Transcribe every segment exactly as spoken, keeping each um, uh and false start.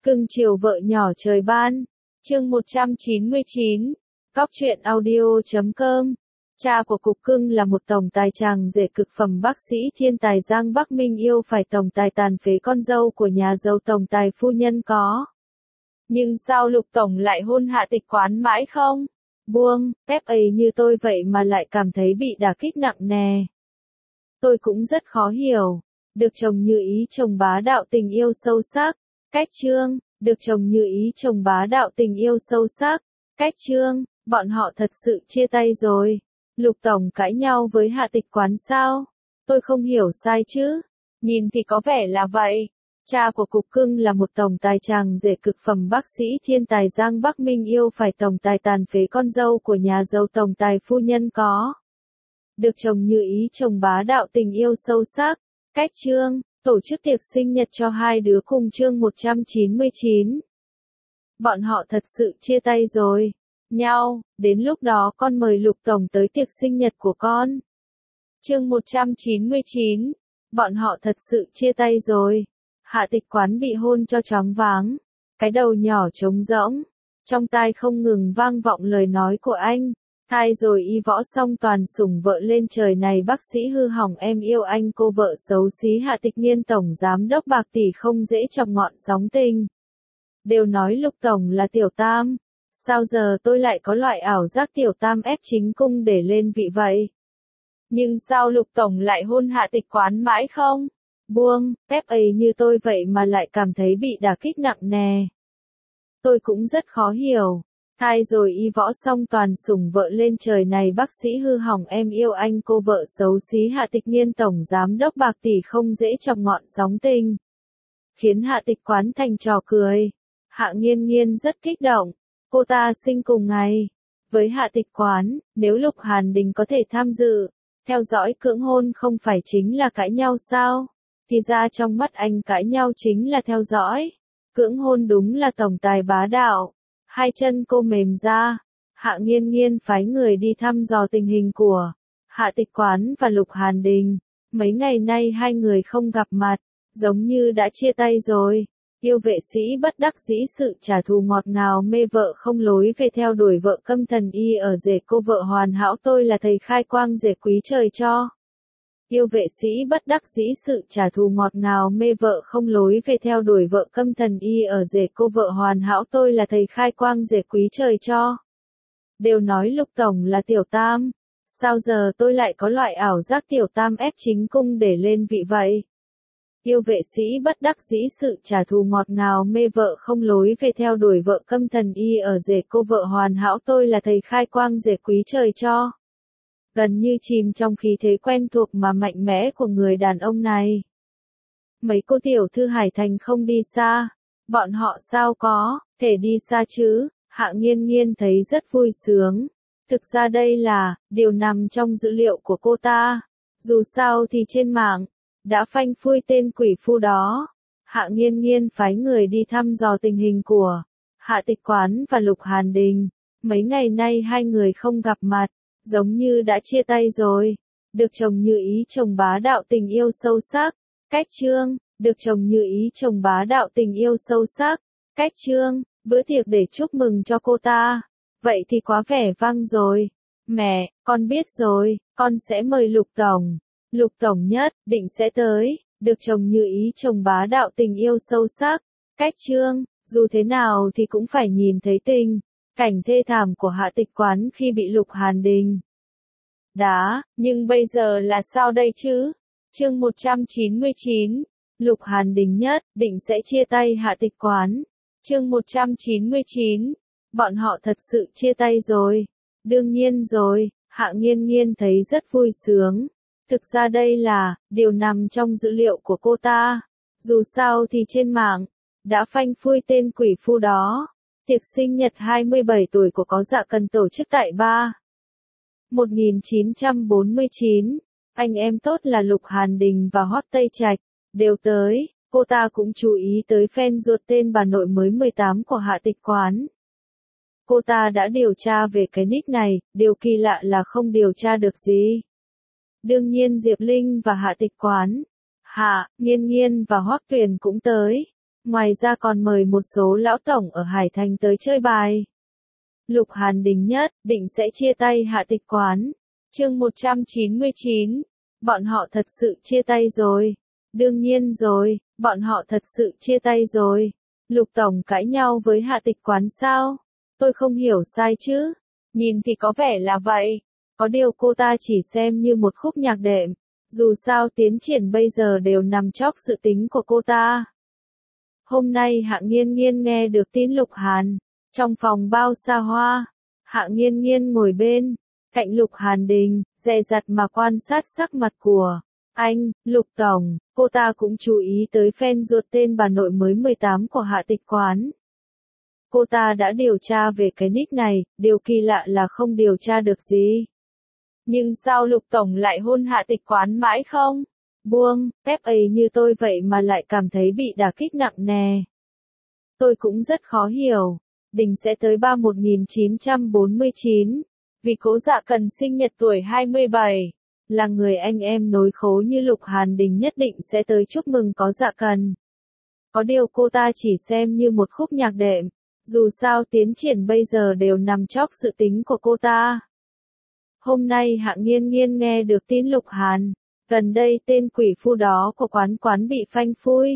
Cưng chiều vợ nhỏ trời ban. Chương một trăm chín mươi chín. Cóc truyện audio chấm com. Cha của Cục Cưng là một tổng tài chàng rể cực phẩm bác sĩ thiên tài Giang Bắc Minh yêu phải tổng tài tàn phế con dâu của nhà giàu tổng tài phu nhân có. Nhưng sao Lục Tổng lại hôn Hạ Tịch Quán mãi không? Buông, phép ấy như tôi vậy mà lại cảm thấy bị đả kích nặng nề. Tôi cũng rất khó hiểu. Được chồng như ý chồng bá đạo tình yêu sâu sắc. Cách chương, được chồng như ý chồng bá đạo tình yêu sâu sắc. Cách chương, bọn họ thật sự chia tay rồi. Lục Tổng cãi nhau với Hạ Tịch Quán sao? Tôi không hiểu sai chứ? Nhìn thì có vẻ là vậy. Cha của Cục Cưng là một tổng tài chàng rể cực phẩm bác sĩ thiên tài Giang Bắc Minh yêu phải tổng tài tàn phế con dâu của nhà giàu tổng tài phu nhân có. Được chồng như ý chồng bá đạo tình yêu sâu sắc. Cách chương, tổ chức tiệc sinh nhật cho hai đứa cùng chương một trăm chín mươi chín. Bọn họ thật sự chia tay rồi. Nhau, đến lúc đó con mời Lục Tổng tới tiệc sinh nhật của con. Chương một trăm chín mươi chín. Bọn họ thật sự chia tay rồi. Hạ Tịch Quán bị hôn cho choáng váng. Cái đầu nhỏ trống rỗng. Trong tai không ngừng vang vọng lời nói của anh. Thai rồi y võ song toàn sủng vợ lên trời này bác sĩ hư hỏng em yêu anh cô vợ xấu xí Hạ Tịch Niên tổng giám đốc bạc tỷ không dễ chọc ngọn sóng tình. Đều nói Lục Tổng là tiểu tam. Sao giờ tôi lại có loại ảo giác tiểu tam ép chính cung để lên vị vậy? Nhưng sao Lục Tổng lại hôn Hạ Tịch Quán mãi không? Buông, phép ấy như tôi vậy mà lại cảm thấy bị đả kích nặng nề. Tôi cũng rất khó hiểu. Thai rồi y võ song toàn sủng vợ lên trời này bác sĩ hư hỏng em yêu anh cô vợ xấu xí Hạ Tịch Niên tổng giám đốc bạc tỷ không dễ chọc ngọn sóng tình. Khiến Hạ Tịch Quán thành trò cười. Hạ Nghiên Nghiên rất kích động. Cô ta sinh cùng ngày. Với Hạ Tịch Quán, nếu Lục Hàn Đình có thể tham dự, theo dõi cưỡng hôn không phải chính là cãi nhau sao? Thì ra trong mắt anh cãi nhau chính là theo dõi. Cưỡng hôn đúng là tổng tài bá đạo. Hai chân cô mềm ra. Hạ Nghiên Nghiên phái người đi thăm dò tình hình của Hạ Tịch Quán và Lục Hàn Đình. Mấy ngày nay hai người không gặp mặt, giống như đã chia tay rồi. Yêu vệ sĩ bất đắc dĩ sự trả thù ngọt ngào mê vợ không lối về theo đuổi vợ câm thần y ở rể cô vợ hoàn hảo tôi là thầy khai quang rể quý trời cho. Yêu vệ sĩ bất đắc dĩ sự trả thù ngọt ngào mê vợ không lối về theo đuổi vợ câm thần y ở rể cô vợ hoàn hảo tôi là thầy khai quang rể quý trời cho. Đều nói Lục Tổng là tiểu tam. Sao giờ tôi lại có loại ảo giác tiểu tam ép chính cung để lên vị vậy? Yêu vệ sĩ bất đắc dĩ sự trả thù ngọt ngào mê vợ không lối về theo đuổi vợ câm thần y ở rể cô vợ hoàn hảo tôi là thầy khai quang rể quý trời cho. Gần như chìm trong khí thế quen thuộc mà mạnh mẽ của người đàn ông này. Mấy cô tiểu thư Hải Thành không đi xa. Bọn họ sao có thể đi xa chứ? Hạ Nghiên Nghiên thấy rất vui sướng. Thực ra đây là điều nằm trong dữ liệu của cô ta. Dù sao thì trên mạng đã phanh phui tên quỷ phu đó. Hạ Nghiên Nghiên phái người đi thăm dò tình hình của Hạ Tịch Quán và Lục Hàn Đình. Mấy ngày nay hai người không gặp mặt, giống như đã chia tay rồi. Được chồng như ý chồng bá đạo tình yêu sâu sắc. Cách chương, được chồng như ý chồng bá đạo tình yêu sâu sắc. Cách chương, bữa tiệc để chúc mừng cho cô ta. Vậy thì quá vẻ vang rồi. Mẹ, con biết rồi, con sẽ mời Lục Tổng. Lục Tổng nhất định sẽ tới. Được chồng như ý chồng bá đạo tình yêu sâu sắc. Cách chương, dù thế nào thì cũng phải nhìn thấy tình cảnh thê thảm của Hạ Tịch Quán khi bị Lục Hàn Đình đá, nhưng bây giờ là sao đây chứ? Chương một trăm chín mươi chín. Lục Hàn Đình nhất định sẽ chia tay Hạ Tịch Quán. Chương một trăm chín mươi chín. Bọn họ thật sự chia tay rồi. Đương nhiên rồi, Hạ Nghiên Nghiên thấy rất vui sướng. Thực ra đây là điều nằm trong dữ liệu của cô ta. Dù sao thì trên mạng đã phanh phui tên quỷ phu đó. Tiệc sinh nhật hai mươi bảy tuổi của Có Dạ cần tổ chức tại ba một nghìn chín trăm bốn mươi chín. Anh em tốt là Lục Hàn Đình và Hoắc Tây Trạch đều tới. Cô ta cũng chú ý tới fan ruột tên bà nội mới mười tám của Hạ Tịch Quán. Cô ta đã điều tra về cái nick này, điều kỳ lạ là không điều tra được gì. Đương nhiên Diệp Linh và Hạ Tịch Quán, Hạ Nghiên Nghiên và Hoắc Tuyền cũng tới. Ngoài ra còn mời một số lão tổng ở Hải Thành tới chơi bài. Lục Hàn Đình nhất định sẽ chia tay Hạ Tịch Quán. Chương một trăm chín mươi chín. Bọn họ thật sự chia tay rồi. Đương nhiên rồi, bọn họ thật sự chia tay rồi. Lục tổng cãi nhau với Hạ Tịch Quán sao? Tôi không hiểu sai chứ? Nhìn thì có vẻ là vậy. Có điều cô ta chỉ xem như một khúc nhạc đệm. Dù sao tiến triển bây giờ đều nằm chóc dự tính của cô ta. Hôm nay Hạ Nghiên Nghiên nghe được tin Lục Hàn. Trong phòng bao xa hoa, Hạ Nghiên Nghiên ngồi bên, cạnh Lục Hàn Đình, dè dặt mà quan sát sắc mặt của anh, Lục Tổng. Cô ta cũng chú ý tới fan ruột tên bà nội mới mười tám của Hạ Tịch Quán. Cô ta đã điều tra về cái nick này, điều kỳ lạ là không điều tra được gì. Nhưng sao Lục Tổng lại hôn Hạ Tịch Quán mãi không? Buông, phép ấy như tôi vậy mà lại cảm thấy bị đả kích nặng nề. Tôi cũng rất khó hiểu. Đình sẽ tới ba một nghìn chín trăm bốn mươi chín. Vì Cố Dạ Cần sinh nhật tuổi hai mươi bảy. Là người anh em nối khố như Lục Hàn Đình nhất định sẽ tới chúc mừng Có Dạ Cần. Có điều cô ta chỉ xem như một khúc nhạc đệm. Dù sao tiến triển bây giờ đều nằm chóc dự tính của cô ta. Hôm nay Hạ Nghiên Nghiên nghe được tin Lục Hàn. Gần đây tên quỷ phu đó của quán quán bị phanh phui.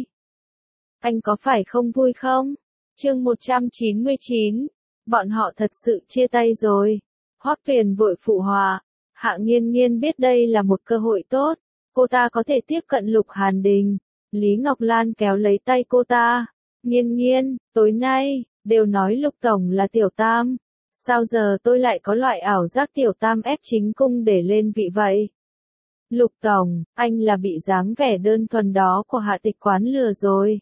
Anh có phải không vui không? Chương một trăm chín mươi chín. Bọn họ thật sự chia tay rồi. Hoắc Tuyền vội phụ họa. Hạ Nghiên Nghiên biết đây là một cơ hội tốt. Cô ta có thể tiếp cận Lục Hàn Đình. Lý Ngọc Lan kéo lấy tay cô ta. Nghiên Nghiên, tối nay, đều nói Lục Tổng là tiểu tam. Sao giờ tôi lại có loại ảo giác tiểu tam ép chính cung để lên vị vậy? Lục Tổng, anh là bị dáng vẻ đơn thuần đó của Hạ Tịch Quán lừa rồi.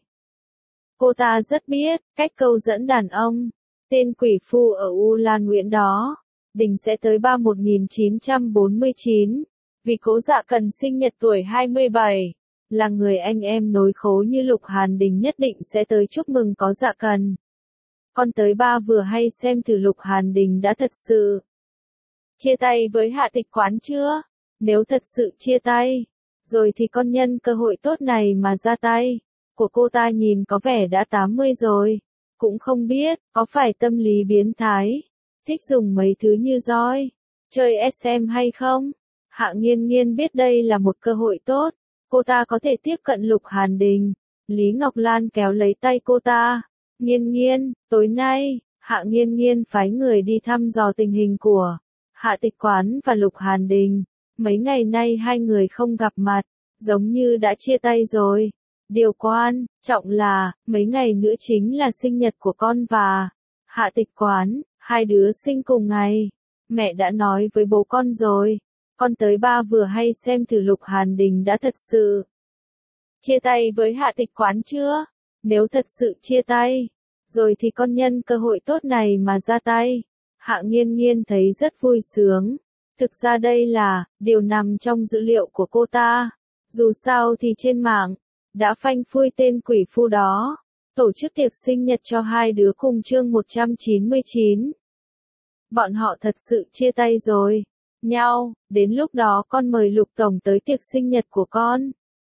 Cô ta rất biết cách câu dẫn đàn ông. Tên quỷ phu ở U Lan Nguyễn đó. Đình sẽ tới ba một nghìn chín trăm bốn mươi chín. Vì Cố Dạ Cần sinh nhật tuổi hai mươi bảy. Là người anh em nối khố như Lục Hàn Đình nhất định sẽ tới chúc mừng Có Dạ Cần. Con tới ba vừa hay xem thử Lục Hàn Đình đã thật sự chia tay với Hạ Tịch Quán chưa? Nếu thật sự chia tay, rồi thì con nhân cơ hội tốt này mà ra tay. Của cô ta nhìn có vẻ đã tám mươi rồi. Cũng không biết, có phải tâm lý biến thái, thích dùng mấy thứ như roi, chơi ét em hay không? Hạ Nghiên Nghiên biết đây là một cơ hội tốt. Cô ta có thể tiếp cận Lục Hàn Đình. Lý Ngọc Lan kéo lấy tay cô ta. Nghiên Nghiên, tối nay, Hạ Nghiên Nghiên phái người đi thăm dò tình hình của Hạ Tịch Quán và Lục Hàn Đình. Mấy ngày nay hai người không gặp mặt, giống như đã chia tay rồi. Điều quan trọng là, mấy ngày nữa chính là sinh nhật của con và Hạ Tịch Quán, hai đứa sinh cùng ngày. Mẹ đã nói với bố con rồi, con tới ba vừa hay xem thử Lục Hàn Đình đã thật sự chia tay với Hạ Tịch Quán chưa? Nếu thật sự chia tay, rồi thì con nhân cơ hội tốt này mà ra tay. Hạ Nghiên Nghiên thấy rất vui sướng. Thực ra đây là điều nằm trong dữ liệu của cô ta. Dù sao thì trên mạng đã phanh phui tên quỷ phu đó. Tổ chức tiệc sinh nhật cho hai đứa cùng chương một trăm chín mươi chín. Bọn họ thật sự chia tay rồi. Nhau, đến lúc đó con mời Lục Tổng tới tiệc sinh nhật của con.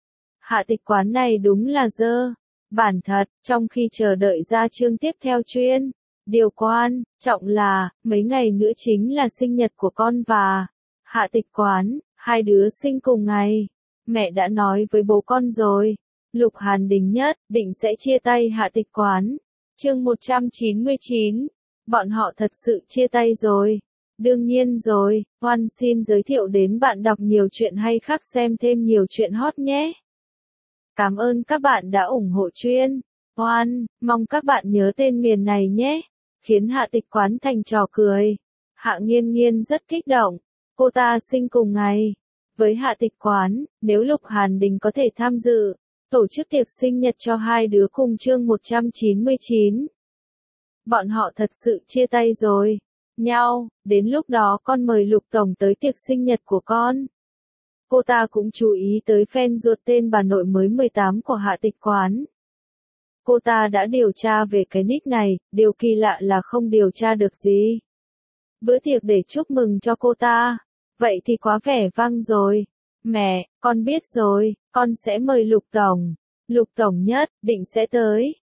Hạ Tịch Quán này đúng là dơ. Bản thật, trong khi chờ đợi ra chương tiếp theo chuyên. Điều quan trọng là, mấy ngày nữa chính là sinh nhật của con và Hạ Tịch Quán, hai đứa sinh cùng ngày. Mẹ đã nói với bố con rồi. Lục Hàn Đình nhất định sẽ chia tay Hạ Tịch Quán. Chương một trăm chín mươi chín. Bọn họ thật sự chia tay rồi. Đương nhiên rồi, Hoan xin giới thiệu đến bạn đọc nhiều chuyện hay khác xem thêm nhiều chuyện hot nhé. Cảm ơn các bạn đã ủng hộ chuyên. Hoan, mong các bạn nhớ tên miền này nhé. Khiến Hạ Tịch Quán thành trò cười. Hạ Nghiên Nghiên rất kích động. Cô ta sinh cùng ngày với Hạ Tịch Quán. Nếu Lục Hàn Đình có thể tham dự tổ chức tiệc sinh nhật cho hai đứa cùng chương một trăm chín mươi chín. Bọn họ thật sự chia tay rồi. Nhau, đến lúc đó con mời Lục Tổng tới tiệc sinh nhật của con. Cô ta cũng chú ý tới fan ruột tên bà nội mới mười tám của Hạ Tịch Quán. Cô ta đã điều tra về cái nick này, điều kỳ lạ là không điều tra được gì. Bữa tiệc để chúc mừng cho cô ta. Vậy thì quá vẻ vang rồi. Mẹ, con biết rồi, con sẽ mời Lục Tổng. Lục Tổng nhất định sẽ tới.